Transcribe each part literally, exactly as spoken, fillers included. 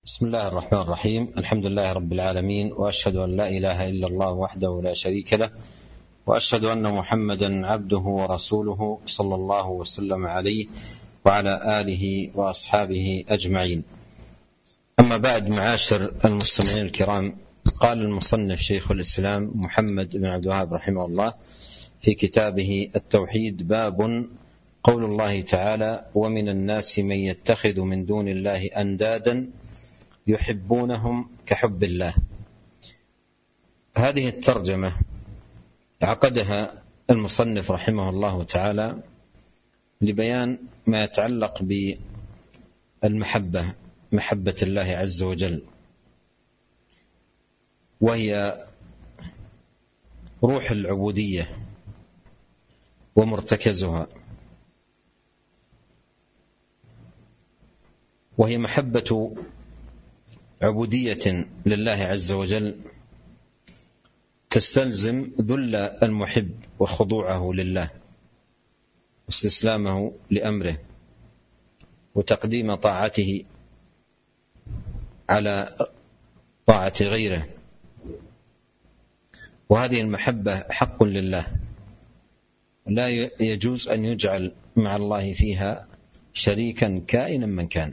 بسم الله الرحمن الرحيم. الحمد لله رب العالمين، وأشهد أن لا إله إلا الله وحده لا شريك له، وأشهد أن محمدا عبده ورسوله صلى الله وسلم عليه وعلى آله وأصحابه أجمعين. أما بعد، معاشر المستمعين الكرام، قال المصنف شيخ الإسلام محمد بن عبد الوهاب رحمه الله في كتابه التوحيد: باب قول الله تعالى: ومن الناس من يتخذ من دون الله أندادا يحبونهم كحب الله. هذه الترجمة عقدها المصنف رحمه الله تعالى لبيان ما يتعلق بالمحبة، محبة الله عز وجل، وهي روح العبودية ومرتكزها، وهي محبة عبودية لله عز وجل تستلزم ذل المحب وخضوعه لله واستسلامه لأمره وتقديم طاعته على طاعة غيره. وهذه المحبة حق لله، لا يجوز أن يجعل مع الله فيها شريكا كائنا من كان،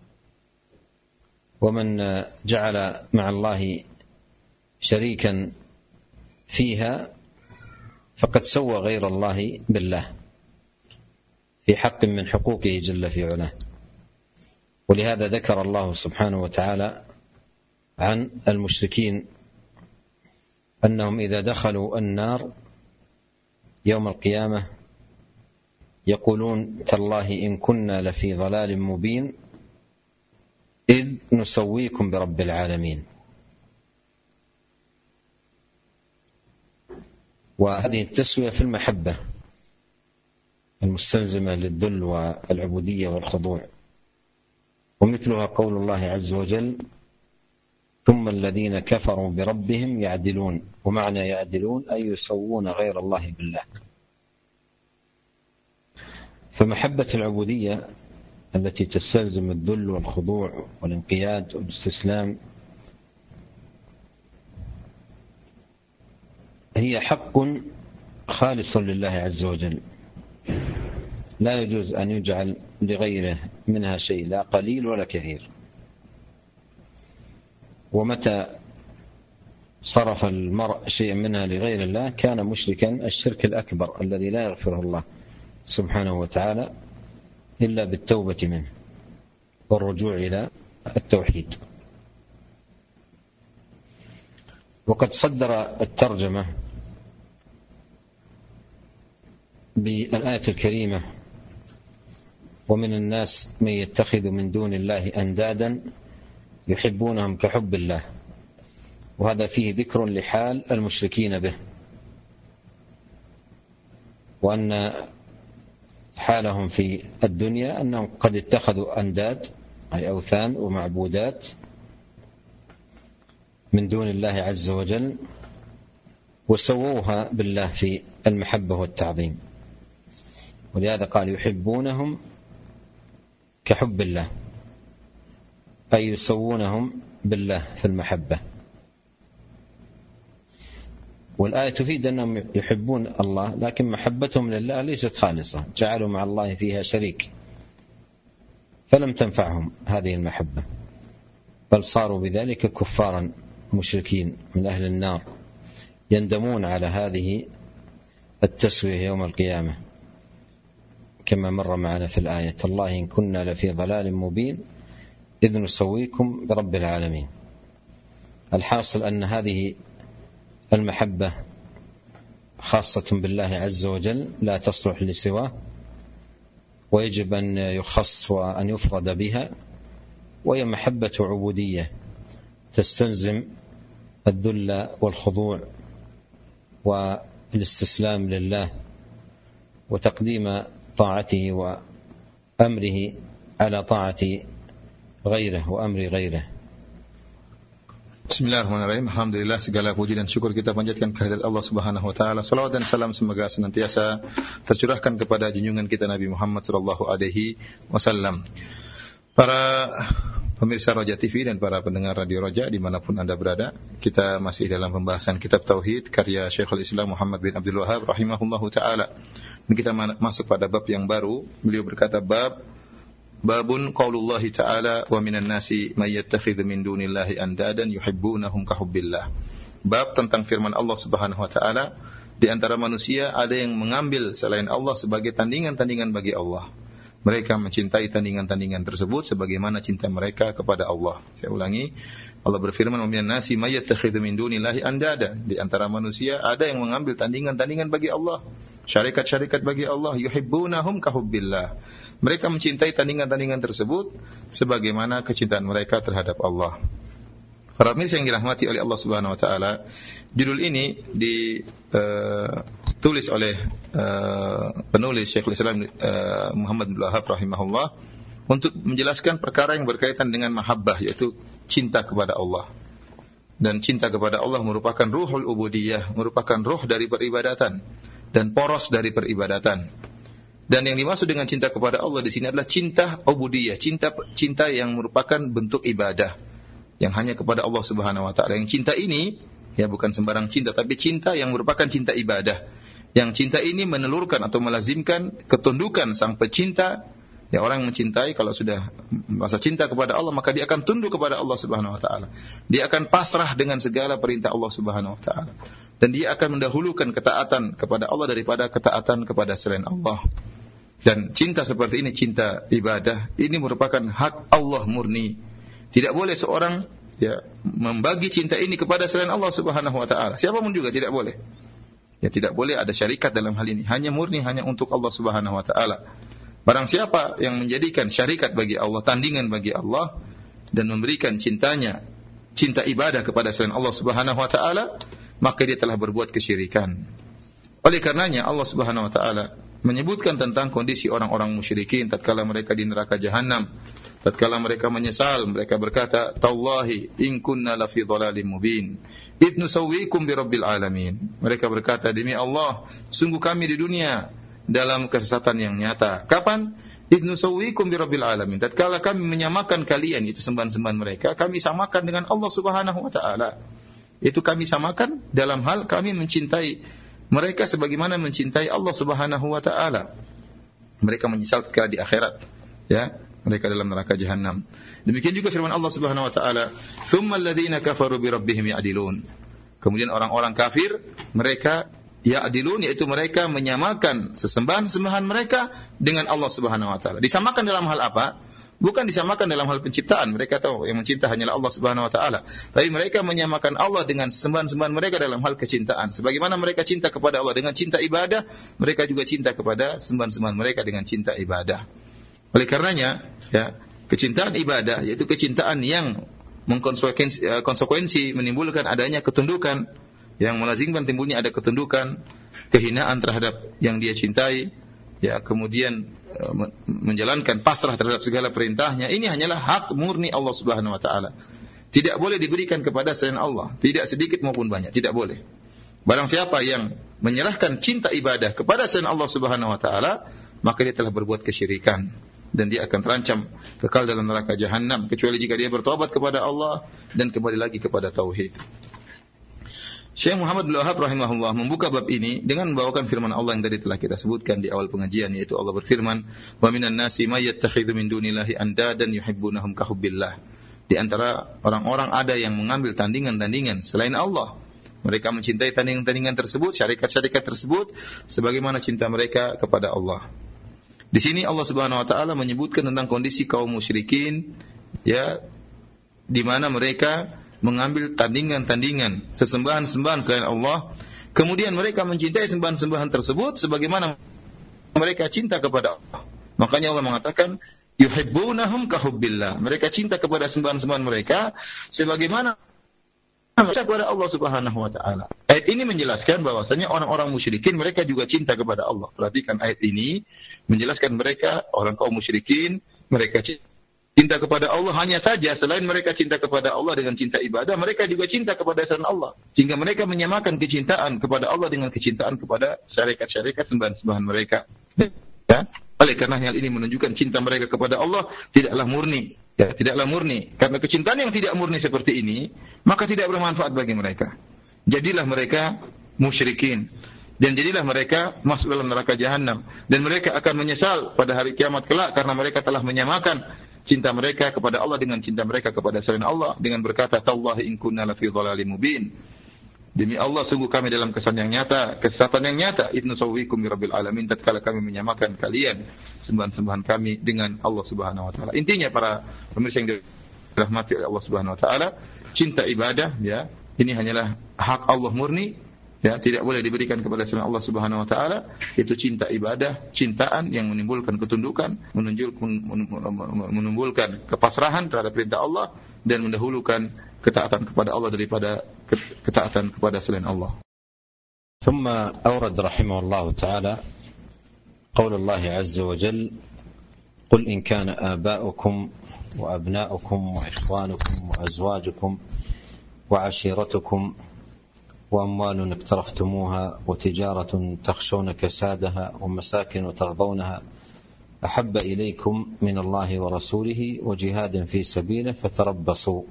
ومن جعل مع الله شريكا فيها فقد سوى غير الله بالله في حق من حقوقه جل في علاه. ولهذا ذكر الله سبحانه وتعالى عن المشركين أنهم إذا دخلوا النار يوم القيامة يقولون: تالله إن كنا لفي ضلال مبين إذ نسويكم برب العالمين. وهذه التسوية في المحبة المستلزمة للذل والعبودية والخضوع. ومثلها قول الله عز وجل: ثم الذين كفروا بربهم يعدلون. ومعنى يعدلون أي يسوون غير الله بالله. فمحبة العبودية التي تستلزم الذل والخضوع والانقياد والاستسلام هي حق خالص لله عز وجل، لا يجوز أن يجعل لغيره منها شيء، لا قليل ولا كثير. ومتى صرف المرء شيئا منها لغير الله كان مشركا الشرك الأكبر الذي لا يغفره الله سبحانه وتعالى إلا بالتوبة منه والرجوع إلى التوحيد. وقد صدر الترجمة بالآية الكريمة: ومن الناس من يتخذ من دون الله أندادا يحبونهم كحب الله. وهذا فيه ذكر لحال المشركين به، وأن حالهم في الدنيا أنهم قد اتخذوا أنداد أي أوثان ومعبودات من دون الله عز وجل وسووها بالله في المحبة والتعظيم. ولهذا قال: يحبونهم كحب الله، أي يسوونهم بالله في المحبة. والآية تفيد أنهم يحبون الله، لكن محبتهم لله ليست خالصة، جعلوا مع الله فيها شريك، فلم تنفعهم هذه المحبة، بل صاروا بذلك كفارا مشركين من أهل النار يندمون على هذه التسوية يوم القيامة، كما مر معنا في الآية: تالله إن كنا لفي ضلال مبين إذ نسويكم برب العالمين. الحاصل أن هذه المحبة خاصة بالله عز وجل، لا تصلح لسواه، ويجب أن يخص وأن يفرد بها. وهي محبة عبودية تستلزم الذل والخضوع والاستسلام لله وتقديم طاعته وأمره على طاعة غيره وأمر غيره. Bismillahirrahmanirrahim. Alhamdulillah, segala puji dan syukur kita panjatkan kehadirat Allah Subhanahu wa taala. Salawat dan salam semoga senantiasa tercurahkan kepada junjungan kita Nabi Muhammad sallallahu alaihi wasallam. Para Pemirsa Roja T V dan para pendengar Radio Roja dimanapun Anda berada, kita masih dalam pembahasan kitab Tauhid karya Syekhul Islam Muhammad bin Abdul Wahhab rahimahullahu ta'ala. Dan kita masuk pada bab yang baru. Beliau berkata bab Babun qaulullahi ta'ala wa minan nasi may yattakhidhu min dunillahi andadan yuhibbunahum ka hubbillah. Bab tentang firman Allah Subhanahu wa taala, di antara manusia ada yang mengambil selain Allah sebagai tandingan-tandingan bagi Allah. Mereka mencintai tandingan-tandingan tersebut sebagaimana cinta mereka kepada Allah. Saya ulangi, Allah berfirman, "Wa minan nasi may yattakhidhu min dunillahi andada." Di antara manusia ada yang mengambil tandingan-tandingan bagi Allah, syarikat-syarikat bagi Allah, yuhibbunahum ka hubbillah. Mereka mencintai tandingan-tandingan tersebut sebagaimana kecintaan mereka terhadap Allah. Para pemirsa yang dirahmati oleh Allah Subhanahu wa taala, judul ini ditulis uh, oleh uh, penulis Syekhul Islam uh, Muhammad bin Wahhab rahimahullah untuk menjelaskan perkara yang berkaitan dengan mahabbah, yaitu cinta kepada Allah. Dan cinta kepada Allah merupakan ruhul ubudiyah, merupakan ruh dari peribadatan dan poros dari peribadatan. Dan yang dimaksud dengan cinta kepada Allah di sini adalah cinta ubudiyah, cinta cinta yang merupakan bentuk ibadah yang hanya kepada Allah Subhanahu wa taala. Yang cinta ini ya bukan sembarang cinta, tapi cinta yang merupakan cinta ibadah. Yang cinta ini menelurkan atau melazimkan ketundukan sang pecinta. Ya, orang yang mencintai kalau sudah merasa cinta kepada Allah, maka dia akan tunduk kepada Allah Subhanahu wa taala. Dia akan pasrah dengan segala perintah Allah Subhanahu wa taala. Dan dia akan mendahulukan ketaatan kepada Allah daripada ketaatan kepada selain Allah. Dan cinta seperti ini, cinta ibadah, ini merupakan hak Allah murni. Tidak boleh seorang ya membagi cinta ini kepada selain Allah Subhanahu wa taala. Siapapun juga tidak boleh. Ya tidak boleh ada syarikat dalam hal ini. Hanya murni hanya untuk Allah Subhanahu wa taala. Barang siapa yang menjadikan syarikat bagi Allah, tandingan bagi Allah dan memberikan cintanya, cinta ibadah kepada selain Allah Subhanahu wa taala, maka dia telah berbuat kesyirikan. Oleh karenanya Allah Subhanahu wa taala menyebutkan tentang kondisi orang-orang musyrikin tatkala mereka di neraka jahanam. Tatkala mereka menyesal, mereka berkata, "Tallahi in kunna la fi dhalalin mubin. Idh nusawwikum bi rabbil alamin." Mereka berkata, "Demi Allah, sungguh kami di dunia dalam kesesatan yang nyata." Kapan? "Idh nusawwikum bi rabbil alamin." Tatkala kami menyamakan kalian, itu sembahan-sembahan mereka, kami samakan dengan Allah Subhanahu wa taala. Itu kami samakan dalam hal kami mencintai mereka sebagaimana mencintai Allah Subhanahu wa taala. Mereka menyesal tatkala di akhirat, ya. Mereka dalam neraka jahanam. Demikian juga firman Allah Subhanahu wa taala, "Tsummal ladzina kafaru bi rabbihim ya'dilun." Kemudian orang-orang kafir, mereka ya'dilun, yaitu mereka menyamakan sesembahan-sembahan mereka dengan Allah Subhanahu wa taala. Disamakan dalam hal apa? Bukan disamakan dalam hal penciptaan. Mereka tahu yang mencipta hanyalah Allah Subhanahu wa taala. Tapi mereka menyamakan Allah dengan sembahan-sembahan mereka dalam hal kecintaan. Sebagaimana mereka cinta kepada Allah dengan cinta ibadah, mereka juga cinta kepada sembahan-sembahan mereka dengan cinta ibadah. Oleh karenanya, ya, kecintaan ibadah yaitu kecintaan yang mengkonsekuensi konsekuensi menimbulkan adanya ketundukan, yang melazimkan timbulnya ada ketundukan, kehinaan terhadap yang dia cintai, ya, kemudian uh, menjalankan pasrah terhadap segala perintahnya. Ini hanyalah hak murni Allah Subhanahu wa taala. Tidak boleh diberikan kepada selain Allah, tidak sedikit maupun banyak, tidak boleh. Barang siapa yang menyerahkan cinta ibadah kepada selain Allah Subhanahu wa taala, maka dia telah berbuat kesyirikan. Dan dia akan terancam kekal dalam neraka jahanam, kecuali jika dia bertobat kepada Allah dan kembali lagi kepada tauhid. Syekh Muhammad bin Wahhab rahimahullah membuka bab ini dengan membawakan firman Allah yang tadi telah kita sebutkan di awal pengajian, yaitu Allah berfirman, "Wa minan nasi may yattakhidhu min dunillahi andadan yuhibbunahum ka hubbillah." Di antara orang-orang ada yang mengambil tandingan-tandingan selain Allah. Mereka mencintai tandingan-tandingan tersebut, syarikat-syarikat tersebut sebagaimana cinta mereka kepada Allah. Di sini Allah Subhanahu wa taala menyebutkan tentang kondisi kaum musyrikin, ya, di mana mereka mengambil tandingan-tandingan, sesembahan-sembahan selain Allah, kemudian mereka mencintai sembahan-sembahan tersebut sebagaimana mereka cinta kepada Allah. Makanya Allah mengatakan, "Yuhibbunahum ka hubbillah." Mereka cinta kepada sembahan-sembahan mereka sebagaimana cinta kepada Allah Subhanahu wa taala. Ayat ini menjelaskan bahwasanya orang-orang musyrikin mereka juga cinta kepada Allah. Perhatikan ayat ini menjelaskan mereka orang kaum musyrikin mereka cinta kepada Allah, hanya saja selain mereka cinta kepada Allah dengan cinta ibadah, mereka juga cinta kepada selain Allah, sehingga mereka menyamakan kecintaan kepada Allah dengan kecintaan kepada syarikat-syarikat sembahan-sembahan mereka. Ya? Oleh karena hal ini menunjukkan cinta mereka kepada Allah tidaklah murni, Ya, tidaklah murni. Karena kecintaan yang tidak murni seperti ini, maka tidak bermanfaat bagi mereka. Jadilah mereka musyrikin. Dan jadilah mereka masuk dalam neraka jahanam. Dan mereka akan menyesal pada hari kiamat kelak karena mereka telah menyamakan cinta mereka kepada Allah dengan cinta mereka kepada selain Allah dengan berkata, "Tallahi in kunna lafi dhalalim mubin." Demi Allah, sungguh kami dalam kesan yang nyata, kesesatan yang nyata. Idnu sawwikum bi rabbil alamin, tatkala kami menyamakan kalian sembahan-sembahan kami dengan Allah Subhanahu wa taala. Intinya para pemirsa yang dirahmati oleh Allah Subhanahu wa taala, cinta ibadah ya, ini hanyalah hak Allah murni. Ya, tidak boleh diberikan kepada selain Allah Subhanahu wa taala. Itu cinta ibadah, cintaan yang menimbulkan ketundukan, menimbulkan kepasrahan terhadap perintah Allah dan mendahulukan ketaatan kepada Allah daripada ketaatan kepada selain Allah. ثم أورد رحمه الله تعالى قول الله عز وجل قل إن كان آباؤكم وأبناؤكم وإخوانكم وأزواجكم وعشيرتكم وأموال اقترفتموها وتجارة تخشون كسادها ومساكن ترضونها أحب إليكم من الله ورسوله وجهاد في سبيله فتربصوا.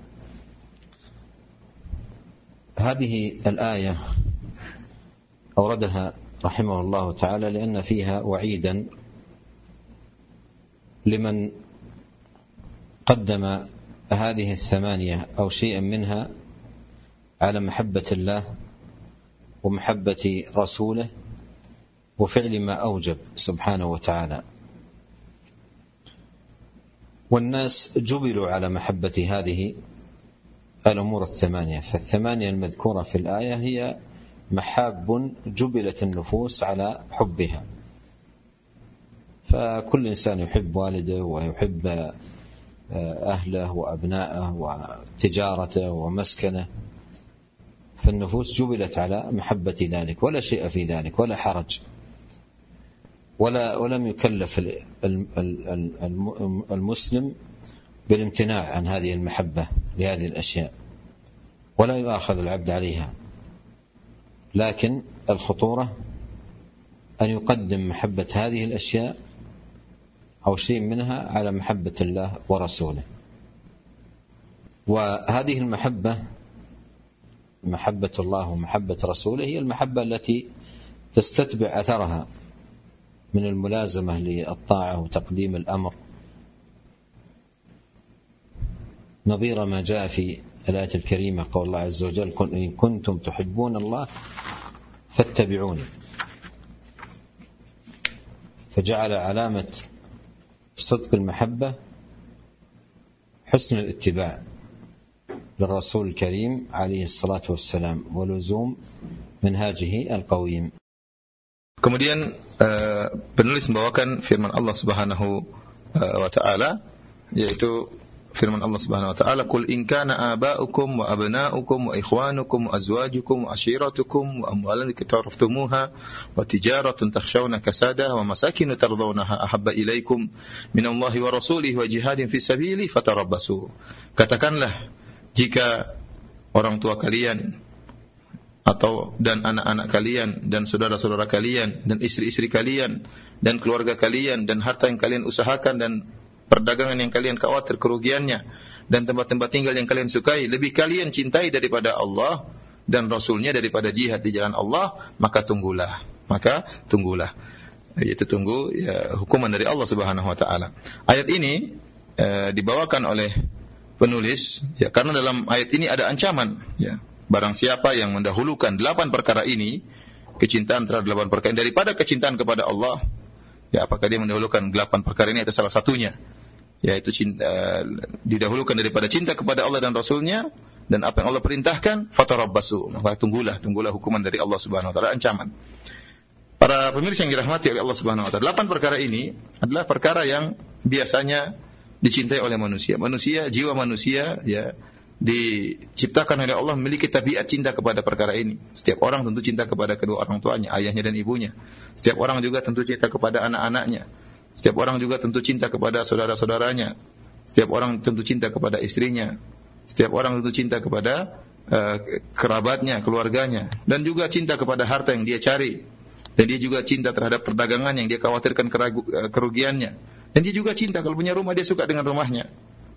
هذه الآية أوردها رحمه الله تعالى لأن فيها وعيدا لمن قدم هذه الثمانية أو شيئا منها على محبة الله ومحبة رسوله وفعل ما أوجب سبحانه وتعالى. والناس جبلوا على محبة هذه الأمور الثمانية، فالثمانية المذكورة في الآية هي محاب جبلت النفوس على حبها. فكل إنسان يحب والده ويحب أهله وأبنائه وتجارته ومسكنه، فالنفوس جبلت على محبة ذلك، ولا شيء في ذلك ولا حرج، ولا ولم يكلف المسلم بالامتناع عن هذه المحبة لهذه الأشياء، ولا يؤاخذ العبد عليها، لكن الخطورة أن يقدم محبة هذه الأشياء أو شيء منها على محبة الله ورسوله. وهذه المحبة محبة الله ومحبة رسوله هي المحبة التي تستتبع أثرها من الملازمة للطاعة وتقديم الأمر، نظير ما جاء في الآية الكريمة قول الله عز وجل إن كنتم تحبون الله فاتبعوني، فجعل علامة صدق المحبة حسن الاتباع للرسول الكريم عليه الصلاة والسلام ولزوم منهاجه القويم. Kemudian uh, penulis membawakan firman Allah Subhanahu uh, wa taala, yaitu firman Allah Subhanahu wa taala, "Qul in kana aba'ukum wa abna'ukum wa ikhwanukum wa azwajukum wa ashiratukum wa amwalun iqtaraftumuha wa tijaratun takhshawna kasadaha wa masakin tardawnaha ahabba ilaikum minallahi wa rasulihi wa jihadin fi sabili fatarabbasu." Katakanlah, jika orang tua kalian atau dan anak-anak kalian dan saudara-saudara kalian dan istri-istri kalian dan keluarga kalian dan harta yang kalian usahakan dan perdagangan yang kalian khawatir kerugiannya dan tempat-tempat tinggal yang kalian sukai lebih kalian cintai daripada Allah dan Rasulnya daripada jihad di jalan Allah, maka tunggulah, maka tunggulah, yaitu tunggu ya, hukuman dari Allah Subhanahu wa taala. Ayat ini eh, dibawakan oleh penulis ya, karena dalam ayat ini ada ancaman ya, barang siapa yang mendahulukan delapan perkara ini, kecintaan terhadap delapan perkara ini daripada kecintaan kepada Allah, ya apakah dia mendahulukan delapan perkara ini atau salah satunya, yaitu cinta, uh, didahulukan daripada cinta kepada Allah dan Rasulnya dan apa yang Allah perintahkan, fatarabbasu, maka tunggulah, tunggulah hukuman dari Allah Subhanahu wa taala, ancaman. Para pemirsa yang dirahmati oleh Allah Subhanahu wa taala, delapan perkara ini adalah perkara yang biasanya dicintai oleh manusia. Manusia, jiwa manusia ya diciptakan oleh Allah memiliki tabiat cinta kepada perkara ini. Setiap orang tentu cinta kepada kedua orang tuanya, ayahnya dan ibunya. Setiap orang juga tentu cinta kepada anak-anaknya. Setiap orang juga tentu cinta kepada saudara-saudaranya. Setiap orang tentu cinta kepada istrinya. Setiap orang tentu cinta kepada uh, kerabatnya, keluarganya, dan juga cinta kepada harta yang dia cari. Dan dia juga cinta terhadap perdagangan yang dia khawatirkan keragu, uh, kerugiannya. Dan dia juga cinta kalau punya rumah, dia suka dengan rumahnya.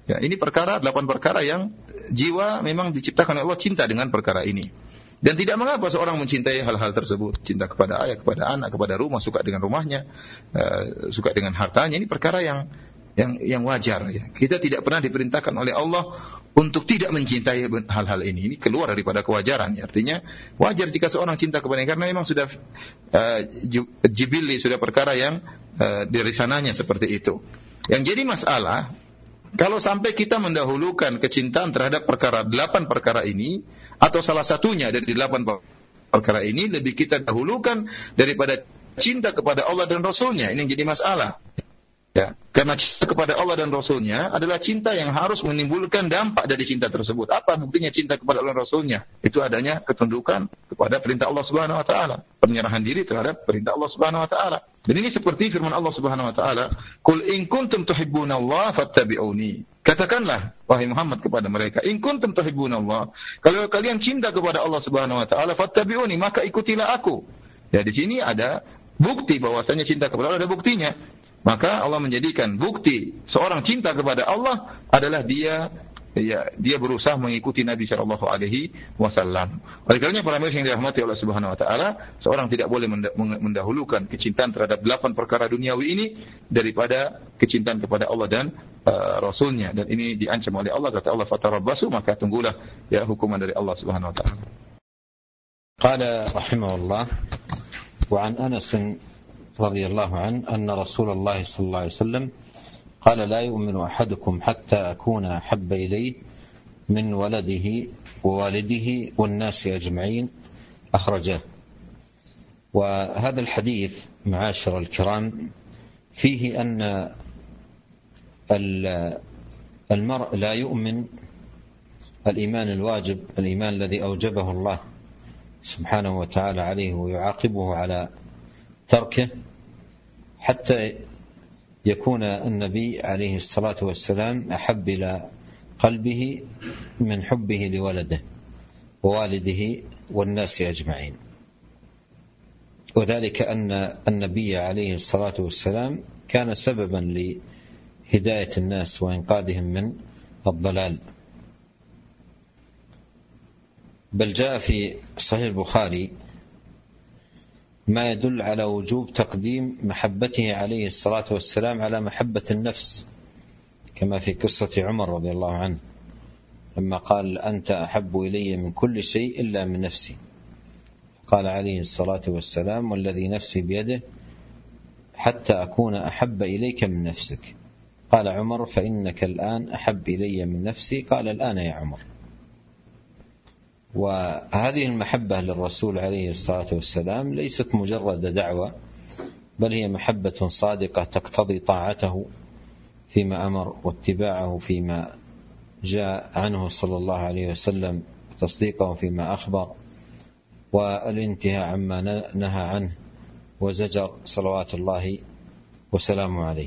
Ya, ini perkara, delapan perkara yang jiwa memang diciptakan oleh Allah cinta dengan perkara ini. Dan tidak mengapa seorang mencintai hal-hal tersebut. Cinta kepada ayah, kepada anak, kepada rumah, suka dengan rumahnya, uh, suka dengan hartanya. Ini perkara yang yang yang wajar. Ya. Kita tidak pernah diperintahkan oleh Allah untuk tidak mencintai hal-hal ini. Ini keluar daripada kewajaran. Ya. Artinya wajar jika seorang cinta kepada ini, karena memang sudah uh, jibili, sudah perkara yang uh, dari sananya seperti itu. Yang jadi masalah, kalau sampai kita mendahulukan kecintaan terhadap perkara delapan perkara ini, atau salah satunya dari delapan perkara ini lebih kita dahulukan daripada cinta kepada Allah dan Rasulnya, ini yang jadi masalah. Ya, karena cinta kepada Allah dan Rasulnya adalah cinta yang harus menimbulkan dampak dari cinta tersebut. Apa buktinya cinta kepada Allah dan Rasulnya? Itu adanya ketundukan kepada perintah Allah Subhanahu Wa Taala, penyerahan diri terhadap perintah Allah Subhanahu Wa Taala. Dan ini seperti firman Allah Subhanahu Wa Taala, "Qul in kuntum tuhibbunallaha fattabi'uni." Katakanlah wahai Muhammad kepada mereka, "In kuntum tuhibbunallah." Kalau kalian cinta kepada Allah Subhanahu Wa Taala, fattabi'uni, maka ikutilah aku. Ya, di sini ada bukti bahwasanya cinta kepada Allah, ada buktinya. Maka Allah menjadikan bukti seorang cinta kepada Allah adalah dia ya, dia berusaha mengikuti Nabi sallallahu alaihi wasallam. Oleh karenanya para mirsa yang dirahmati Allah Subhanahu wa taala, seorang tidak boleh mendahulukan kecintaan terhadap delapan perkara duniawi ini daripada kecintaan kepada Allah dan uh, Rasulnya. Dan ini diancam oleh Allah, kata Allah, fatarabbasu, maka tunggulah ya hukuman dari Allah Subhanahu wa taala. Qala rahimahullah wa an Anas radhiyallahu an anna Rasulullah sallallahu alaihi wasallam قال لا يؤمن أحدكم حتى أكون أحب إليه من ولده ووالده والناس أجمعين، أخرجه. وهذا الحديث معاشر الكرام فيه أن المرء لا يؤمن الإيمان الواجب، الإيمان الذي أوجبه الله سبحانه وتعالى عليه ويعاقبه على تركه، حتى يكون النبي عليه الصلاة والسلام أحب إلى قلبه من حبه لولده ووالده والناس أجمعين. وذلك أن النبي عليه الصلاة والسلام كان سببا لهداية الناس وإنقاذهم من الضلال. بل جاء في صحيح البخاري ما يدل على وجوب تقديم محبته عليه الصلاة والسلام على محبة النفس، كما في قصة عمر رضي الله عنه لما قال أنت أحب إلي من كل شيء إلا من نفسي، قال عليه الصلاة والسلام والذي نفسي بيده حتى أكون أحب إليك من نفسك. قال عمر فإنك الآن أحب إلي من نفسي، قال الآن يا عمر. وهذه المحبة للرسول عليه الصلاة والسلام ليست مجرد دعوة، بل هي محبة صادقة تقتضي طاعته فيما أمر واتباعه فيما جاء عنه صلى الله عليه وسلم، وتصديقه فيما أخبر، والانتهاء عما نهى عنه وزجر صلوات الله وسلامه عليه.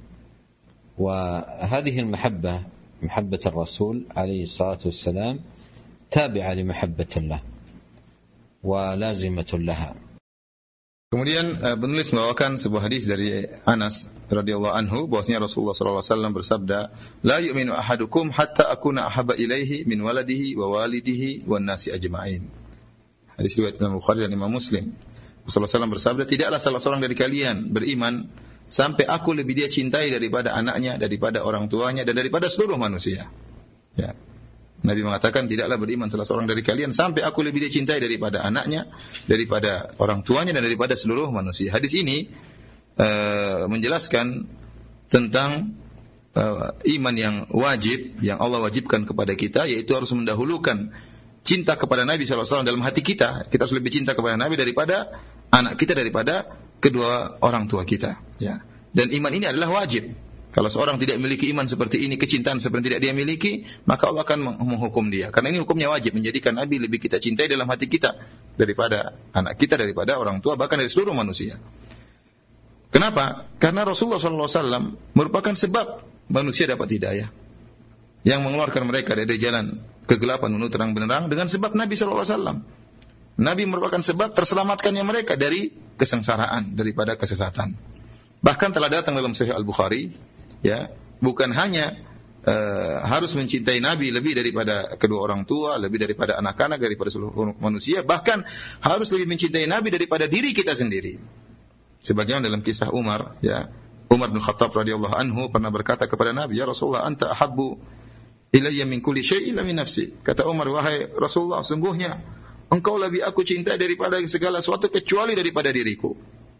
وهذه المحبة، محبة الرسول عليه الصلاة والسلام، تابعة لمحبة الله ولازمة لها. Kemudian penulis membawakan sebuah hadis dari Anas radhiyallahu anhu bahwasanya Rasulullah sallallahu alaihi wasallam bersabda, "La yu'minu ahadukum hatta akuna ahabba ilaihi min waladihi wa walidihi wan nasi ajma'in." Hadis riwayat Imam Bukhari dan Imam Muslim. Rasulullah sallallahu alaihi wasallam bersabda, "Tidaklah salah seorang dari kalian beriman sampai aku lebih dia cintai daripada anaknya, daripada orang tuanya dan daripada seluruh manusia." Ya. Nabi mengatakan tidaklah beriman salah seorang dari kalian sampai aku lebih dicintai daripada anaknya, daripada orang tuanya dan daripada seluruh manusia. Hadis ini uh, menjelaskan tentang uh, iman yang wajib, yang Allah wajibkan kepada kita, yaitu harus mendahulukan cinta kepada Nabi sallallahu alaihi wasallam dalam hati kita. Kita harus lebih cinta kepada Nabi daripada anak kita, daripada kedua orang tua kita. Ya. Dan iman ini adalah wajib. Kalau seorang tidak memiliki iman seperti ini, kecintaan seperti tidak dia miliki, maka Allah akan menghukum dia. Karena ini hukumnya wajib, menjadikan Nabi lebih kita cintai dalam hati kita daripada anak kita, daripada orang tua, bahkan dari seluruh manusia. Kenapa? Karena Rasulullah sallallahu alaihi wasallam merupakan sebab manusia dapat hidayah, yang mengeluarkan mereka dari jalan kegelapan menuju terang benderang dengan sebab Nabi sallallahu alaihi wasallam. Nabi merupakan sebab terselamatkannya mereka dari kesengsaraan, daripada kesesatan. Bahkan telah datang dalam Sahih Al-Bukhari, ya, bukan hanya uh, harus mencintai Nabi lebih daripada kedua orang tua, lebih daripada anak-anak, daripada seluruh manusia, bahkan harus lebih mencintai Nabi daripada diri kita sendiri. Sebagaimana dalam kisah Umar, ya, Umar bin Khattab radhiyallahu anhu pernah berkata kepada Nabi, "Ya Rasulullah, anta ahabbu ilayya min kulli syai'in illa min nafsi." Kata Umar, "Wahai Rasulullah, sungguhnya engkau lebih aku cintai daripada segala sesuatu kecuali daripada diriku."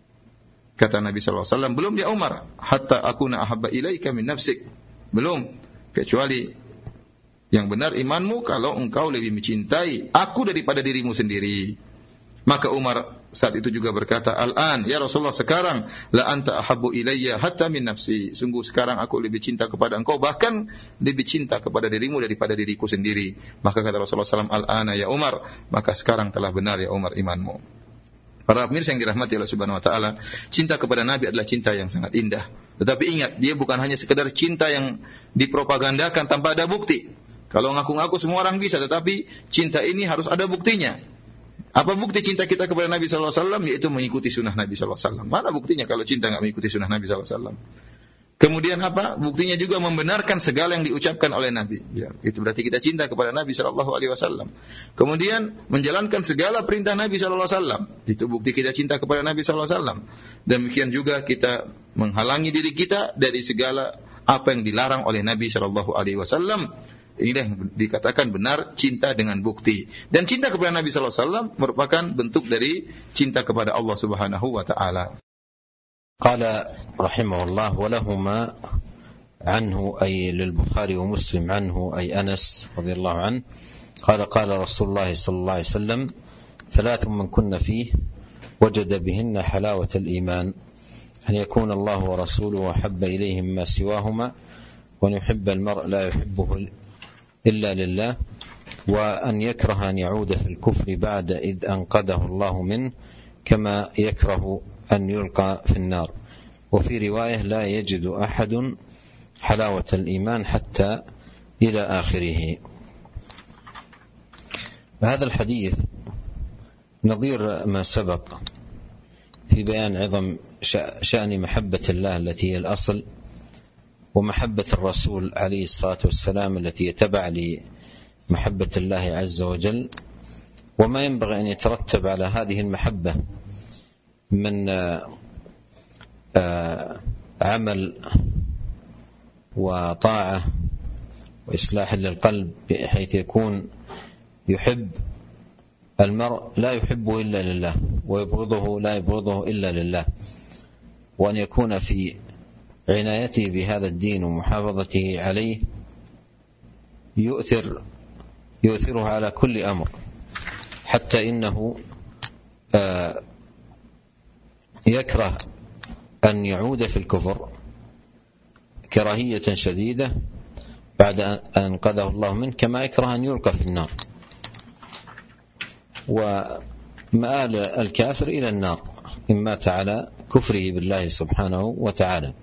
Kata Nabi sallallahu alaihi wasallam, "Belum ya Umar, hatta akuna ahabba ilaika min nafsik." Belum, kecuali yang benar imanmu kalau engkau lebih mencintai aku daripada dirimu sendiri. Maka Umar saat itu juga berkata, "Al-an ya Rasulullah, sekarang la anta ahabbu ilayya hatta min nafsi." Sungguh sekarang aku lebih cinta kepada engkau, bahkan lebih cinta kepada dirimu daripada diriku sendiri. Maka kata Rasulullah sallallahu alaihi wasallam, "Al-ana ya Umar," maka sekarang telah benar ya Umar imanmu. Para pemirsa yang dirahmati Allah Subhanahu wa taala, cinta kepada Nabi adalah cinta yang sangat indah. Tetapi ingat, dia bukan hanya sekedar cinta yang dipropagandakan tanpa ada bukti. Kalau ngaku-ngaku semua orang bisa, tetapi cinta ini harus ada buktinya. Apa bukti cinta kita kepada Nabi sallallahu alaihi wasallam? Yaitu mengikuti sunnah Nabi sallallahu alaihi wasallam. Mana buktinya kalau cinta enggak mengikuti sunnah Nabi sallallahu alaihi wasallam? Kemudian apa? Buktinya juga membenarkan segala yang diucapkan oleh Nabi. Ya, itu berarti kita cinta kepada Nabi sallallahu alaihi wasallam. Kemudian menjalankan segala perintah Nabi sallallahu alaihi wasallam. Itu bukti kita cinta kepada Nabi sallallahu alaihi wasallam. Demikian juga kita menghalangi diri kita dari segala apa yang dilarang oleh Nabi sallallahu alaihi wasallam. Inilah yang dikatakan benar cinta dengan bukti. Dan cinta kepada Nabi sallallahu alaihi wasallam merupakan bentuk dari cinta kepada Allah Subhanahu wa taala. قال رحمه الله: ولهما عنه أي للبخاري ومسلم عنه أي أنس رضي الله عنه قال قال رسول الله صلى الله عليه وسلم: ثلاث من كن فيه وجد بهن حلاوة الإيمان أن يكون الله ورسوله أحب إليه مما سواهما وأن يحب المرء لا يحبه إلا لله وأن يكره أن يعود في الكفر بعد إذ أنقذه الله منه كما يكره أن يلقى في النار. وفي رواية: لا يجد أحد حلاوة الإيمان حتى إلى آخره. هذا الحديث نظير ما سبق في بيان عظم شأن محبة الله التي هي الأصل، ومحبة الرسول عليه الصلاة والسلام التي يتبع لمحبة الله عز وجل، وما ينبغي أن يترتب على هذه المحبة من عمل وطاعة وإصلاح للقلب، بحيث يكون يحب المرء لا يحبه إلا لله ويبغضه لا يبغضه إلا لله، وأن يكون في عنايته بهذا الدين ومحافظته عليه يؤثر يؤثره على كل أمر، حتى إنه يكره أن يعود في الكفر كراهية شديدة بعد أن أنقذه الله منه، كما يكره أن يلقى في النار، ومآل الكافر إلى النار إن مات على كفره بالله سبحانه وتعالى.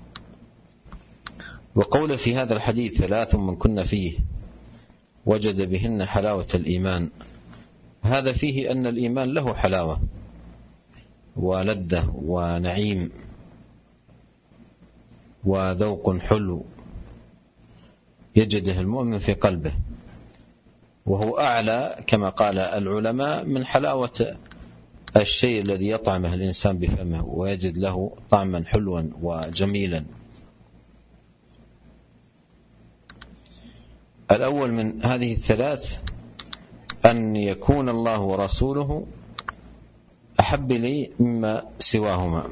وقول في هذا الحديث: ثلاث من كن فيه وجد بهن حلاوة الإيمان، هذا فيه أن الإيمان له حلاوة ولذة ونعيم وذوق حلو يجده المؤمن في قلبه، وهو أعلى كما قال العلماء من حلاوة الشيء الذي يطعمه الإنسان بفمه ويجد له طعما حلوا وجميلا. الأول من هذه الثلاث أن يكون الله ورسوله أحب لي مما سواهما،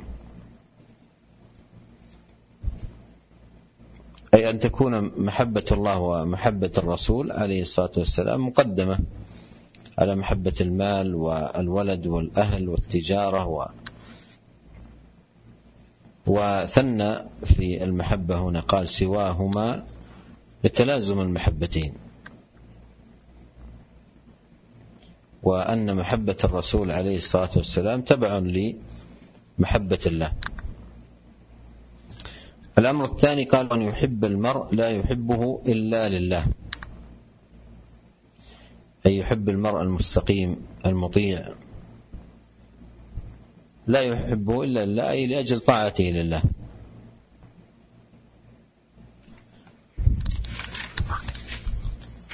أي أن تكون محبة الله ومحبة الرسول عليه الصلاة والسلام مقدمة على محبة المال والولد والأهل والتجارة و... وثنى في المحبة هنا قال سواهما لتلازم المحبتين، وأن محبة الرسول عليه الصلاة والسلام تبع لمحبة الله. الأمر الثاني قال أن يحب المرء لا يحبه إلا لله، أي يحب المرء المستقيم المطيع لا يحبه إلا لله، أي لأجل طاعته لله.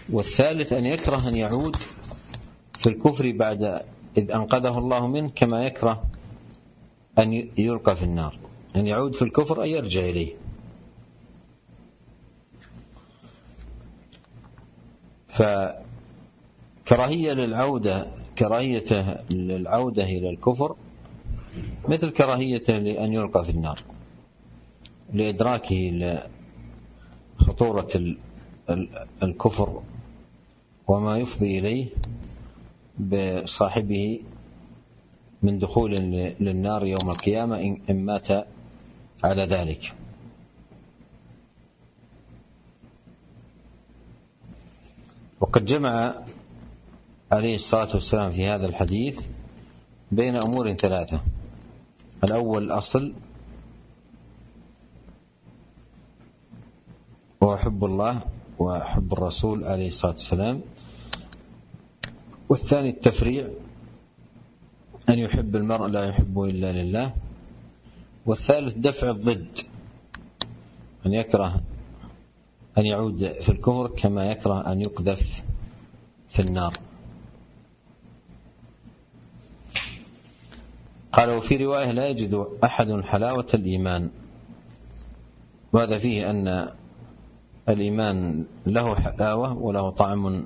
والثالث أن يكره أن يعود في الكفر بعد إذ أنقذه الله منه كما يكره أن يلقى في النار، أن يعود في الكفر أي يرجع إليه. فكراهية للعودة كراهيته للعودة إلى الكفر مثل كراهيته لأن يلقى في النار، لإدراكه لخطورة الكفر وما يفضي إليه بصاحبه من دخول للنار يوم القيامة إن مات على ذلك. وقد جمع عليه الصلاة والسلام في هذا الحديث بين أمور ثلاثة: الأول الأصل وحب الله وحب الرسول عليه الصلاة والسلام، والثاني التفريع أن يحب المرء لا يحبه إلا لله، والثالث دفع الضد أن يكره أن يعود في الكفر كما يكره أن يقذف في النار. قال: وفي رواية لا يجد أحد حلاوة الإيمان، وهذا فيه أن الإيمان له حلاوة وله طعم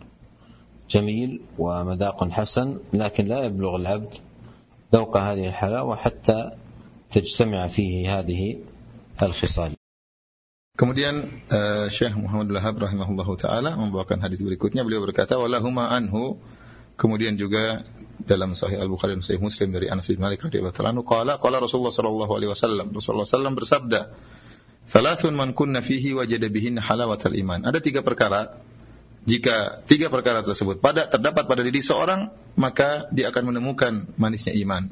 جميل ومذاق حسن، لكن لا يبلغ العبد ذوق هذه الحلاوة حتى تجتمع فيه هذه الخصال. Kemudian uh, Syekh Muhammad bin Wahab rahimahullahu taala membawakan hadis berikutnya. Beliau berkata, walahuma anhu, kemudian juga dalam Sahih Al-Bukhari dan Sahih Muslim dari Anas bin Malik radhiyallahu taala anhu, qala qala Rasulullah sallallahu alaihi wasallam, Rasulullah sallallahu alaihi wasallam bersabda, "Thalathun man kunna fihi wajada bihinna halawatal iman." Ada tiga perkara, jika tiga perkara tersebut pada terdapat pada diri seorang, maka dia akan menemukan manisnya iman.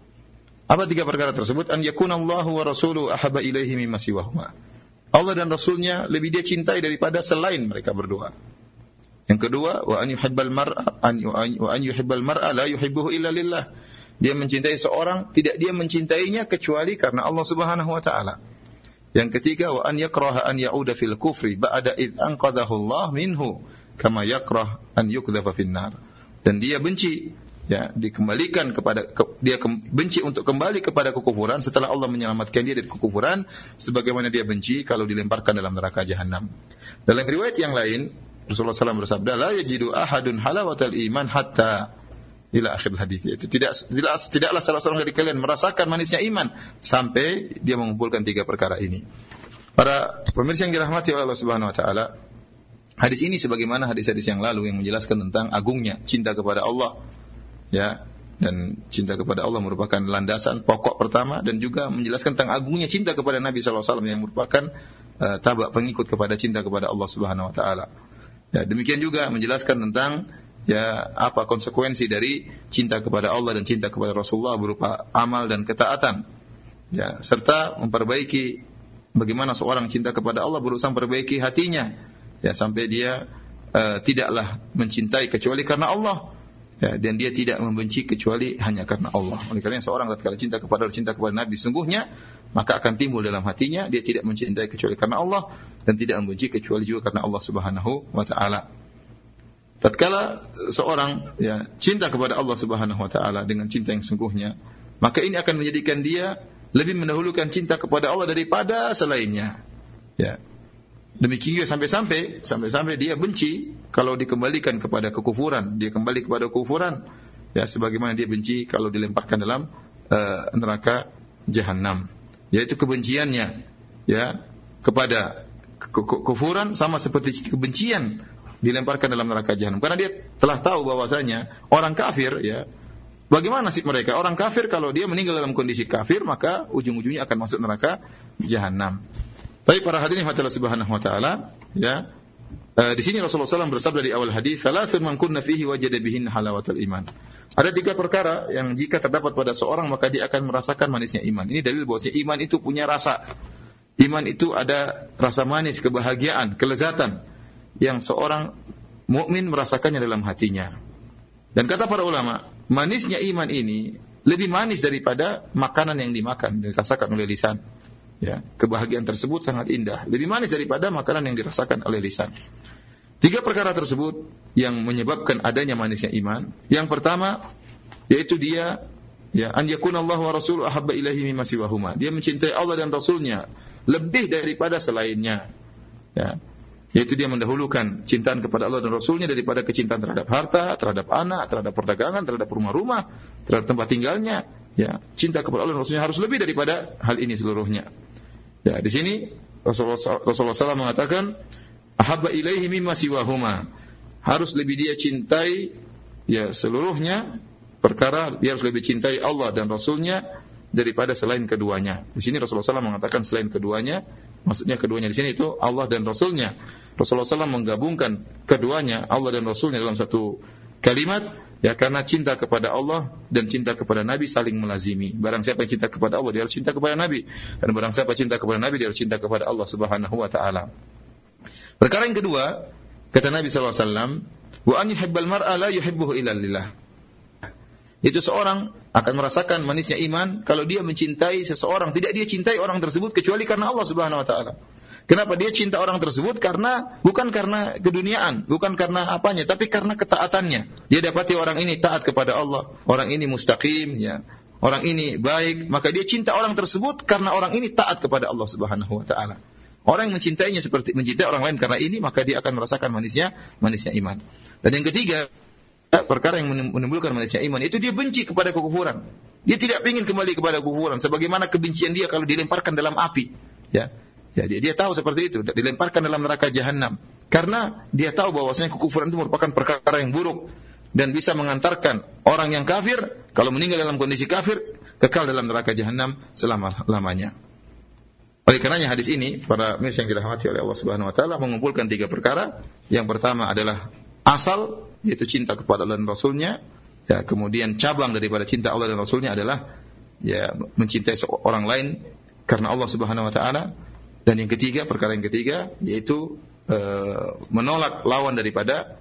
Apa tiga perkara tersebut? An yakunallahu wa rasuluhu ahabba ilaihi mimma siwahuma. Allah dan Rasulnya lebih dia cintai daripada selain mereka berdua. Yang kedua, wa an yuhibbal mar'a an wa an yuhibbal mar'a la yuhibbuhu illa lillah. Dia mencintai seorang, tidak dia mencintainya kecuali karena Allah Subhanahu wa taala. Yang ketiga, wa an yakraha an ya'uda fil kufri ba'da id anqadhahu Allah minhu kama yakrah an yukdhafa fin nar. Dan dia benci, ya, dikembalikan kepada ke, dia ke, benci untuk kembali kepada kekufuran setelah Allah menyelamatkan dia dari kekufuran, sebagaimana dia benci kalau dilemparkan dalam neraka jahanam. Dalam riwayat yang lain, Rasulullah sallallahu alaihi wasallam bersabda, la yajidu ahadun halawatal iman hatta ila akhir hadis. Itu tidak tidak tidaklah salah seorang dari kalian merasakan manisnya iman sampai dia mengumpulkan tiga perkara ini. Para pemirsa yang dirahmati oleh Allah Subhanahu wa taala, hadis ini sebagaimana hadis-hadis yang lalu yang menjelaskan tentang agungnya cinta kepada Allah, ya, dan cinta kepada Allah merupakan landasan pokok pertama, dan juga menjelaskan tentang agungnya cinta kepada Nabi sallallahu alaihi wasallam yang merupakan uh, tabak pengikut kepada cinta kepada Allah Subhanahu wa taala. Ya, demikian juga menjelaskan tentang, ya, apa konsekuensi dari cinta kepada Allah dan cinta kepada Rasulullah berupa amal dan ketaatan, ya, serta memperbaiki bagaimana seorang cinta kepada Allah berusaha memperbaiki hatinya, ya, sampai dia uh, tidaklah mencintai kecuali karena Allah, ya, dan dia tidak membenci kecuali hanya karena Allah. Oleh karena seorang tatkala cinta kepada cinta kepada Nabi sungguhnya, maka akan timbul dalam hatinya dia tidak mencintai kecuali karena Allah dan tidak membenci kecuali juga karena Allah Subhanahu wa taala. Tatkala seorang, ya, cinta kepada Allah Subhanahu wa taala dengan cinta yang sungguhnya, maka ini akan menjadikan dia lebih mendahulukan cinta kepada Allah daripada selainnya, ya. Demikian juga sampai-sampai sampai-sampai dia benci kalau dikembalikan kepada kekufuran, dia kembali kepada kekufuran, ya, sebagaimana dia benci kalau dilemparkan dalam uh, neraka jahanam. Yaitu kebenciannya, ya, kepada kekufuran sama seperti kebencian dilemparkan dalam neraka jahanam. Karena dia telah tahu bahwasanya orang kafir, ya, bagaimana nasib mereka? Orang kafir kalau dia meninggal dalam kondisi kafir, maka ujung-ujungnya akan masuk neraka jahanam. Tapi para hadirin Allah Subhanahu wa taala, ya, uh, di sini Rasulullah sallallahu alaihi wasallam bersabda di awal hadis, "Thalathun man kunna fihi wajada bihin halawatal iman." Ada tiga perkara yang jika terdapat pada seorang maka dia akan merasakan manisnya iman. Ini dalil bahwa iman itu punya rasa. Iman itu ada rasa manis, kebahagiaan, kelezatan yang seorang mukmin merasakannya dalam hatinya. Dan kata para ulama, manisnya iman ini lebih manis daripada makanan yang dimakan, dirasakan oleh lisan. Ya, kebahagiaan tersebut sangat indah, lebih manis daripada makanan yang dirasakan oleh lisan. Tiga perkara tersebut yang menyebabkan adanya manisnya iman. Yang pertama yaitu dia ya an yakuna Allah wa rasuluhu ahabba ilaihi mimma siwahuma. Dia mencintai Allah dan Rasulnya lebih daripada selainnya. Ya. Yaitu dia mendahulukan cintaan kepada Allah dan Rasulnya daripada kecintaan terhadap harta, terhadap anak, terhadap perdagangan, terhadap rumah-rumah, terhadap tempat tinggalnya. Ya, cinta kepada Allah dan Rasulnya harus lebih daripada hal ini seluruhnya. Ya, di sini Rasulullah Rasulullah shallallahu alaihi wasallam mengatakan ahabba ilaihi mimma siwahuma. Harus lebih dia cintai ya seluruhnya perkara, dia harus lebih cintai Allah dan Rasulnya daripada selain keduanya. Di sini Rasulullah shallallahu alaihi wasallam mengatakan selain keduanya, maksudnya keduanya di sini itu Allah dan Rasulnya. Rasulullah shallallahu alaihi wasallam menggabungkan keduanya, Allah dan Rasulnya dalam satu kalimat, ya karena cinta kepada Allah dan cinta kepada Nabi saling melazimi. Barang siapa yang cinta kepada Allah, dia harus cinta kepada Nabi, dan barang siapa cinta kepada Nabi, dia harus cinta kepada Allah Subhanahu wa taala. Perkara yang kedua, kata Nabi shallallahu alaihi wasallam, wa an yuhibbal mar'a la yuhibbuhu illa lillah. Itu seorang akan merasakan manisnya iman kalau dia mencintai seseorang, tidak dia cintai orang tersebut kecuali karena Allah Subhanahu wa taala. Kenapa dia cinta orang tersebut? Karena bukan karena keduniaan, bukan karena apanya, tapi karena ketaatannya. Dia dapati orang ini taat kepada Allah, orang ini mustaqim, ya. Orang ini baik, maka dia cinta orang tersebut karena orang ini taat kepada Allah Subhanahu wa taala. Orang yang mencintainya seperti mencintai orang lain karena ini, maka dia akan merasakan manisnya manisnya iman. Dan yang ketiga, perkara yang menimbulkan manisnya iman itu dia benci kepada kekufuran. Dia tidak ingin kembali kepada kekufuran sebagaimana kebencian dia kalau dilemparkan dalam api, ya. Ya, dia, dia tahu seperti itu, dilemparkan dalam neraka jahanam. Karena dia tahu bahwasanya kekufuran itu merupakan perkara yang buruk dan bisa mengantarkan orang yang kafir, kalau meninggal dalam kondisi kafir, kekal dalam neraka jahanam selama-lamanya. Oleh karenanya hadis ini, para mirsa yang dirahmati oleh Allah Subhanahu wa taala, mengumpulkan tiga perkara. Yang pertama adalah asal, yaitu cinta kepada Allah dan Rasulnya. Ya, kemudian cabang daripada cinta Allah dan Rasulnya adalah ya mencintai seorang lain karena Allah Subhanahu wa taala. Dan yang ketiga, perkara yang ketiga yaitu uh, menolak lawan daripada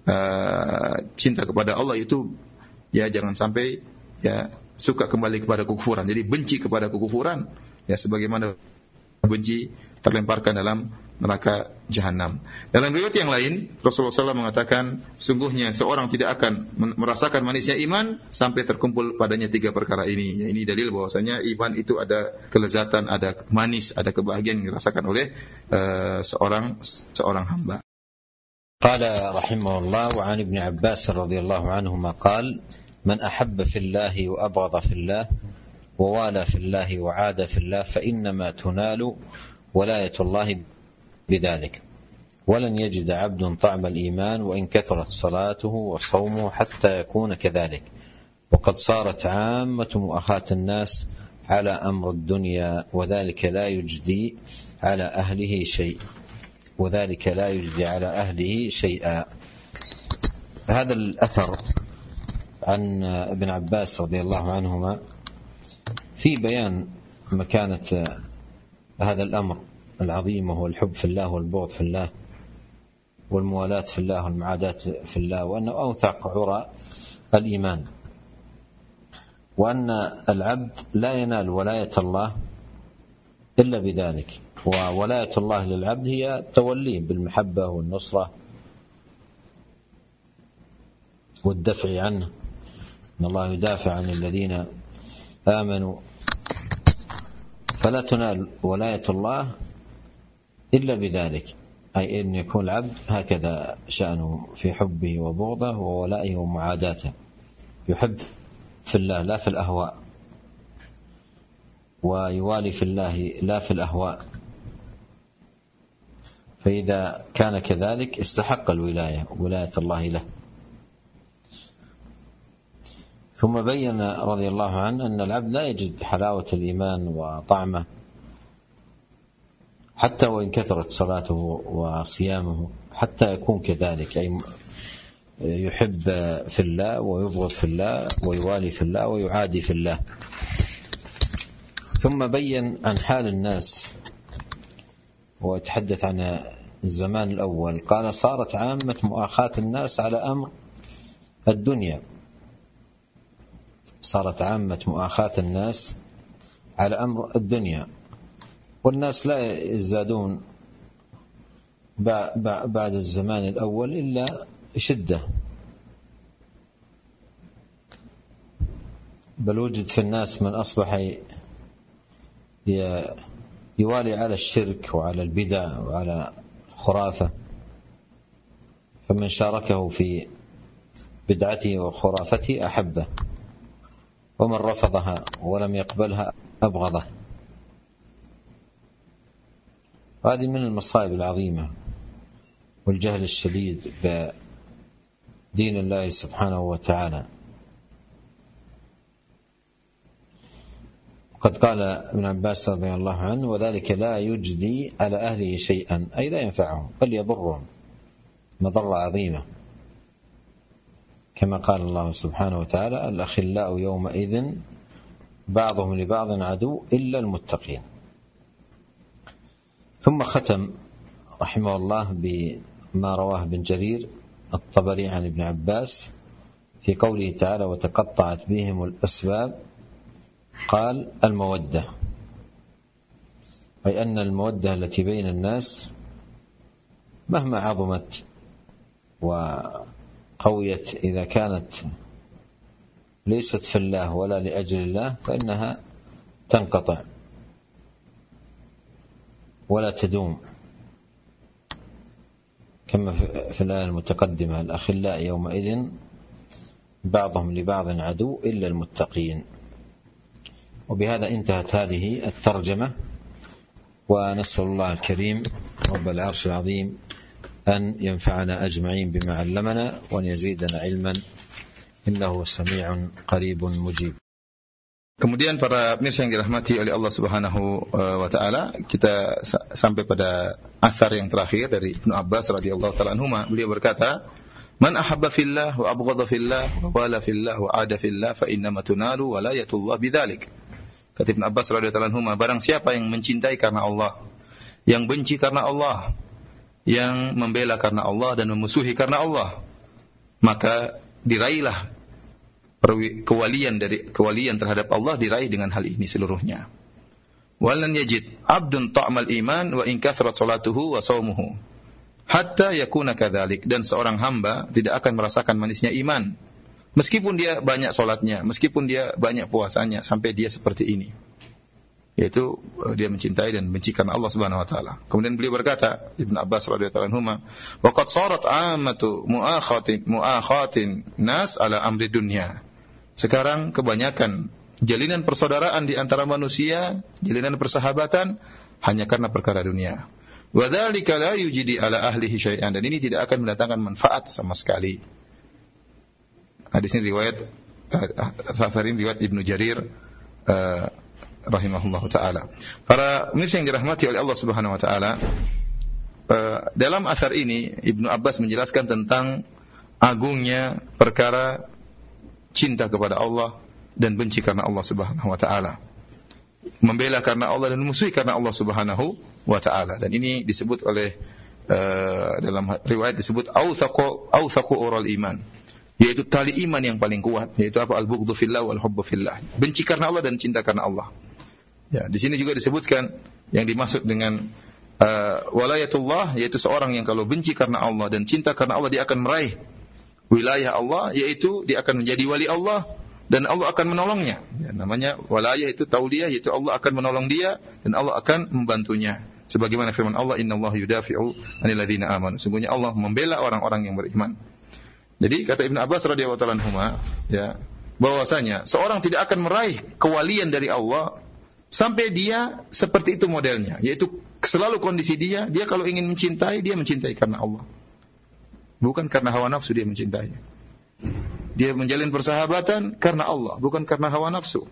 uh, cinta kepada Allah, itu ya jangan sampai ya suka kembali kepada kekufuran. Jadi benci kepada kekufuran ya sebagaimana benci terlemparkan dalam neraka jahanam. Dalam riwayat yang lain, Rasulullah shallallahu alaihi wasallam mengatakan, sungguhnya seorang tidak akan merasakan manisnya iman sampai terkumpul padanya tiga perkara ini. Ya, ini dalil bahwasanya iman itu ada kelezatan, ada manis, ada kebahagiaan yang dirasakan oleh uh, seorang seorang hamba. Qala rahimahullah wa 'an Ibn Abbas radhiyallahu anhuma qala man ahabba fillahi wa abghada fillah wa wala fillahi wa 'ada fillah fa innama tunalu walayatullahi بذلك ولن يجد عبد طعم الإيمان وإن كثرت صلاته وصومه حتى يكون كذلك وقد صارت عامة مؤاخاة الناس على أمر الدنيا وذلك لا يجدي على أهله شيء وذلك لا يجدي على أهله شيئا. هذا الأثر عن ابن عباس رضي الله عنهما في بيان مكانة هذا الأمر العظيم وهو الحب في الله والبغض في الله والموالاة في الله والمعاداة في الله، وأنه أوثق عرى الإيمان، وأن العبد لا ينال ولاية الله إلا بذلك. وولاية الله للعبد هي توليه بالمحبة والنصرة والدفع عنه، إن الله يدافع عن الذين آمنوا، فلا تنال ولاية الله إلا بذلك، أي أن يكون العبد هكذا شأنه في حبه وبغضه وولائه ومعاداته، يحب في الله لا في الأهواء، ويوالي في الله لا في الأهواء، فإذا كان كذلك استحق الولاية ولاية الله له. ثم بين رضي الله عنه أن العبد لا يجد حلاوة الإيمان وطعمه حتى وإن كثرت صلاته وصيامه حتى يكون كذلك، أي يحب في الله ويبغض في الله ويوالي في الله ويعادي في الله. ثم بين عن حال الناس ويتحدث عن الزمان الأول، قال صارت عامة مؤاخاة الناس على أمر الدنيا، صارت عامة مؤاخاة الناس على أمر الدنيا، والناس لا يزدادون بعد الزمان الأول إلا شدة، بل وجد في الناس من أصبح يوالي على الشرك وعلى البدع وعلى الخرافة، فمن شاركه في بدعته وخرافته أحبه، ومن رفضها ولم يقبلها أبغضه. وهذه من المصائب العظيمة والجهل الشديد بدين الله سبحانه وتعالى. قد قال ابن عباس رضي الله عنه: وذلك لا يجدي على أهله شيئا، أي لا ينفعهم بل يضرهم مضرة عظيمة، كما قال الله سبحانه وتعالى: الأخلاء يومئذ بعضهم لبعض عدو إلا المتقين. ثم ختم رحمه الله بما رواه ابن جرير الطبري عن ابن عباس في قوله تعالى: وتقطعت بهم الأسباب، قال: المودة، أي أن المودة التي بين الناس مهما عظمت وقويت إذا كانت ليست في الله ولا لأجل الله فإنها تنقطع ولا تدوم، كما في الآية المتقدمة: الأخلاء يومئذ بعضهم لبعض عدو إلا المتقين. وبهذا انتهت هذه الترجمة، ونسأل الله الكريم رب العرش العظيم أن ينفعنا أجمعين بما علمنا وأن يزيدنا علما إنه سميع قريب مجيب. Kemudian para pemirsa yang dirahmati oleh Allah Subhanahu wa taala, kita sampai pada athar yang terakhir dari Ibnu Abbas radhiyallahu taala anhuma. Beliau berkata, "Man ahabba fillah wa abghadha fillah wa wala fillah wa ada fillah fa innama tunalu walayatullah bidzalik." Kata Ibnu Abbas radhiyallahu taala anhuma, barang siapa yang mencintai karena Allah, yang benci karena Allah, yang membela karena Allah dan memusuhi karena Allah, maka diraihlah kewalian dari kewalian terhadap Allah, diraih dengan hal ini seluruhnya. Walan yajid abdun ta'mal iman wa in kathrat salatuhu wa shaumuhu hatta yakuna kadzalik, dan seorang hamba tidak akan merasakan manisnya iman meskipun dia banyak salatnya, meskipun dia banyak puasanya, sampai dia seperti ini, yaitu dia mencintai dan benci karena Allah Subhanahu wa taala. Kemudian beliau berkata, Ibnu Abbas radhiyallahu anhu, "Wa qad sarat 'ammatu mu'akhatin mu'akhatin nas ala amri dunya." Sekarang kebanyakan jalinan persaudaraan di antara manusia, jalinan persahabatan hanya karena perkara dunia. Wa dzalika la yujidi ala ahlihi syai'an, dan ini tidak akan mendatangkan manfaat sama sekali. Hadis ini riwayat Safarin riwayat Ibnu Jarir uh, rahimahullahu taala. Para pemirsa yang dirahmati oleh Allah Subhanahu wa taala, uh, dalam asar ini Ibnu Abbas menjelaskan tentang agungnya perkara cinta kepada Allah dan benci karena Allah Subhanahu wa taala. Membela karena Allah dan memusuhi karena Allah Subhanahu wa taala. Dan ini disebut oleh uh, dalam riwayat disebut authaqu authaqu ural iman, yaitu tali iman yang paling kuat, yaitu apa? Al-bughdhu fillah wal hubbu fillah. Benci karena Allah dan cinta karena Allah. Ya, di sini juga disebutkan yang dimaksud dengan uh, walayatullah, yaitu seorang yang kalau benci karena Allah dan cinta karena Allah, dia akan meraih wilayah Allah, yaitu dia akan menjadi wali Allah dan Allah akan menolongnya. Ya, namanya walayah itu tauliyah, yaitu Allah akan menolong dia dan Allah akan membantunya. Sebagaimana firman Allah, "Innallaha yudafi'u 'anil ladzina amanu." Sungguhnya Allah membela orang-orang yang beriman. Jadi kata Ibnu Abbas radhiyallahu ta'ala anhuma, ya, bahwasanya seorang tidak akan meraih kewalian dari Allah sampai dia seperti itu modelnya, yaitu selalu kondisi dia, dia kalau ingin mencintai, dia mencintai karena Allah. Bukan karena hawa nafsu dia mencintai. Dia menjalin persahabatan karena Allah, bukan karena hawa nafsu.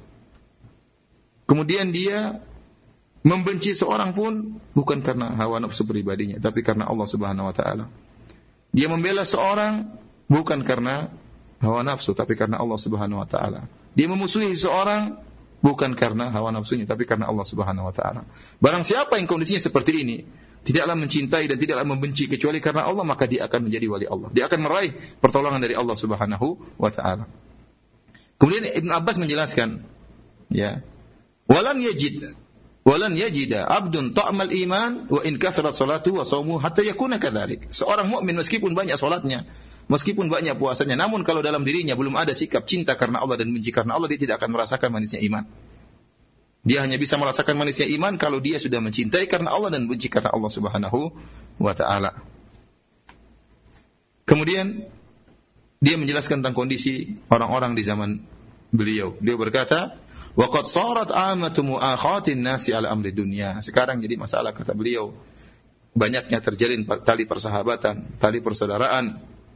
Kemudian dia membenci seorang pun bukan karena hawa nafsu pribadinya, tapi karena Allah Subhanahu wa taala. Dia membela seorang bukan karena hawa nafsu, tapi karena Allah Subhanahu wa taala. Dia memusuhi seorang bukan karena hawa nafsunya, tapi karena Allah Subhanahu wa taala. Barang siapa yang kondisinya seperti ini, tidaklah mencintai dan tidaklah membenci kecuali karena Allah, maka dia akan menjadi wali Allah. Dia akan meraih pertolongan dari Allah Subhanahu wa taala. Kemudian Ibnu Abbas menjelaskan, ya, walan yajid walan yajida 'abdun ta'mal iman wa in kathrat salatu wa shaumu hatta yakuna kadzalik. Seorang mukmin meskipun banyak salatnya, meskipun banyak puasanya, namun kalau dalam dirinya belum ada sikap cinta karena Allah dan benci karena Allah, dia tidak akan merasakan manisnya iman. Dia hanya bisa merasakan manisnya iman kalau dia sudah mencintai karena Allah dan benci karena Allah Subhanahu wa taala. Kemudian dia menjelaskan tentang kondisi orang-orang di zaman beliau. Dia berkata, "Wa qad sarat 'amatu mu'akhatin nasi 'ala amri dunya." Sekarang jadi masalah, kata beliau, banyaknya terjalin tali persahabatan, tali persaudaraan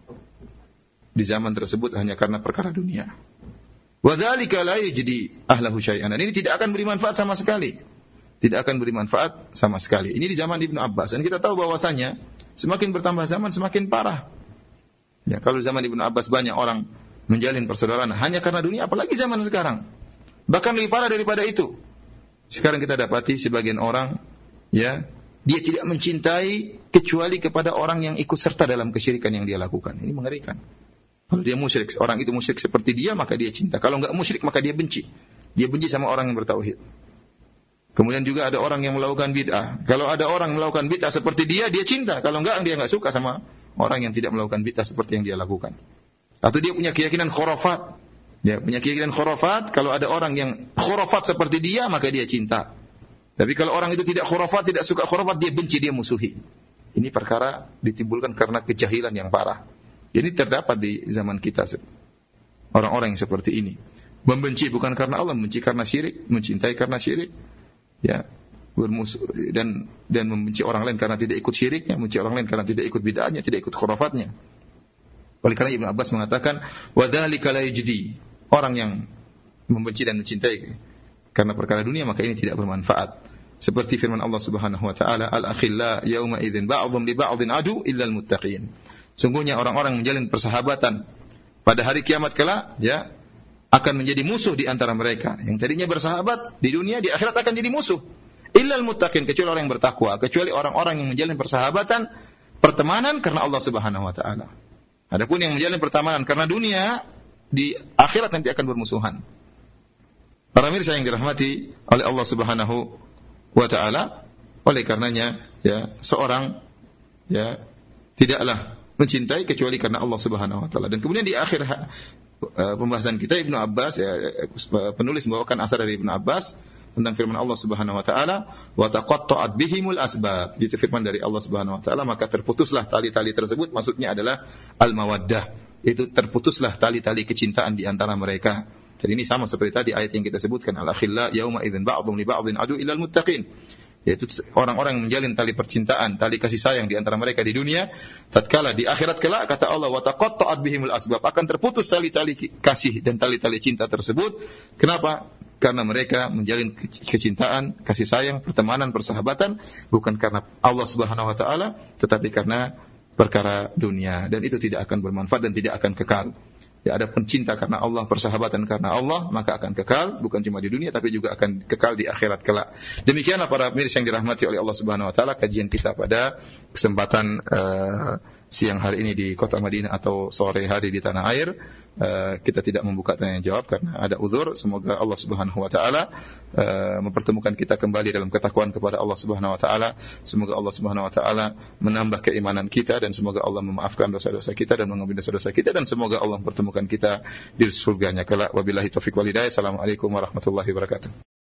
di zaman tersebut hanya karena perkara dunia. Wa dzalika la yajdi ahlahu syai'an. Ini tidak akan beri manfaat sama sekali. Tidak akan beri manfaat sama sekali. Ini di zaman Ibnu Abbas. Dan kita tahu bahwasanya semakin bertambah zaman semakin parah. Ya, kalau zaman Ibnu Abbas banyak orang menjalin persaudaraan hanya karena dunia, apalagi zaman sekarang. Bahkan lebih parah daripada itu. Sekarang kita dapati sebagian orang, ya, dia tidak mencintai kecuali kepada orang yang ikut serta dalam kesyirikan yang dia lakukan. Ini mengerikan. Kalau dia musyrik, orang itu musyrik seperti dia, maka dia cinta. Kalau enggak musyrik, maka dia benci. Dia benci sama orang yang bertauhid. Kemudian juga ada orang yang melakukan bid'ah. Kalau ada orang melakukan bid'ah seperti dia, dia cinta. Kalau enggak, dia enggak suka sama orang yang tidak melakukan bid'ah seperti yang dia lakukan. Atau dia punya keyakinan khurafat. Dia punya keyakinan khurafat, kalau ada orang yang khurafat seperti dia, maka dia cinta. Tapi kalau orang itu tidak khurafat, tidak suka khurafat, dia benci, dia musuhi. Ini perkara ditimbulkan karena kejahilan yang parah. Ini terdapat di zaman kita. Orang-orang yang seperti ini. Membenci bukan karena Allah, membenci karena syirik, mencintai karena syirik. Ya, bermusuh dan dan membenci orang lain karena tidak ikut syiriknya, membenci orang lain karena tidak ikut bid'ahnya, tidak ikut khurafatnya. Oleh karena Ibnu Abbas mengatakan, wa dzalika la yajdi. Orang yang membenci dan mencintai karena perkara dunia, maka ini tidak bermanfaat. Seperti firman Allah Subhanahu wa taala, al-akhilla yauma idzin ba'dhum li ba'dhin adu illa al-muttaqin. Sungguhnya orang-orang menjalin persahabatan pada hari kiamat kelak, ya, akan menjadi musuh di antara mereka. Yang tadinya bersahabat di dunia, di akhirat akan jadi musuh. Illal muttaqin, kecuali orang yang bertakwa, kecuali orang-orang yang menjalin persahabatan, pertemanan karena Allah Subhanahu wa taala. Adapun yang menjalin pertemanan karena dunia, di akhirat nanti akan bermusuhan. Para mirsa yang dirahmati oleh Allah Subhanahu wa taala, oleh karenanya, ya, seorang, ya, tidaklah mencintai kecuali karena Allah Subhanahu wa taala. Dan kemudian di akhir uh, pembahasan kita, Ibnu Abbas, ya, penulis membawakan asar dari Ibnu Abbas tentang firman Allah Subhanahu wa taala, wa taqatta'at bihimul asbab. Itu firman dari Allah Subhanahu wa taala, maka terputuslah tali-tali tersebut, maksudnya adalah al-mawaddah. Itu terputuslah tali-tali kecintaan di antara mereka. Dan ini sama seperti tadi ayat yang kita sebutkan, al-akhilla yauma idzin ba'dhum li ba'dhin adu illal muttaqin. Yaitu orang-orang yang menjalin tali percintaan, tali kasih sayang di antara mereka di dunia, tatkala di akhirat kelak, kata Allah, wa taqatta'at bihimul asbab, akan terputus tali-tali kasih dan tali-tali cinta tersebut. Kenapa? Karena mereka menjalin kecintaan, kasih sayang, pertemanan, persahabatan bukan karena Allah Subhanahu wa taala, tetapi karena perkara dunia, dan itu tidak akan bermanfaat dan tidak akan kekal. Ya, ada pencinta karena Allah, persahabatan karena Allah, maka akan kekal, bukan cuma di dunia tapi juga akan kekal di akhirat kelak. Demikianlah para pemirsa yang dirahmati oleh Allah Subhanahu wa taala, kajian kita pada kesempatan uh, siang hari ini di Kota Madinah atau sore hari di tanah air. Uh, kita tidak membuka tanya jawab karena ada uzur. Semoga Allah Subhanahu wa taala uh, mempertemukan kita kembali dalam ketakwaan kepada Allah Subhanahu wa taala. Semoga Allah Subhanahu wa taala menambah keimanan kita, dan semoga Allah memaafkan dosa-dosa kita dan mengampuni dosa-dosa kita, dan semoga Allah mempertemukan kita di surganya kelak. Wabillahi taufiq wal hidayah. Assalamualaikum warahmatullahi wabarakatuh.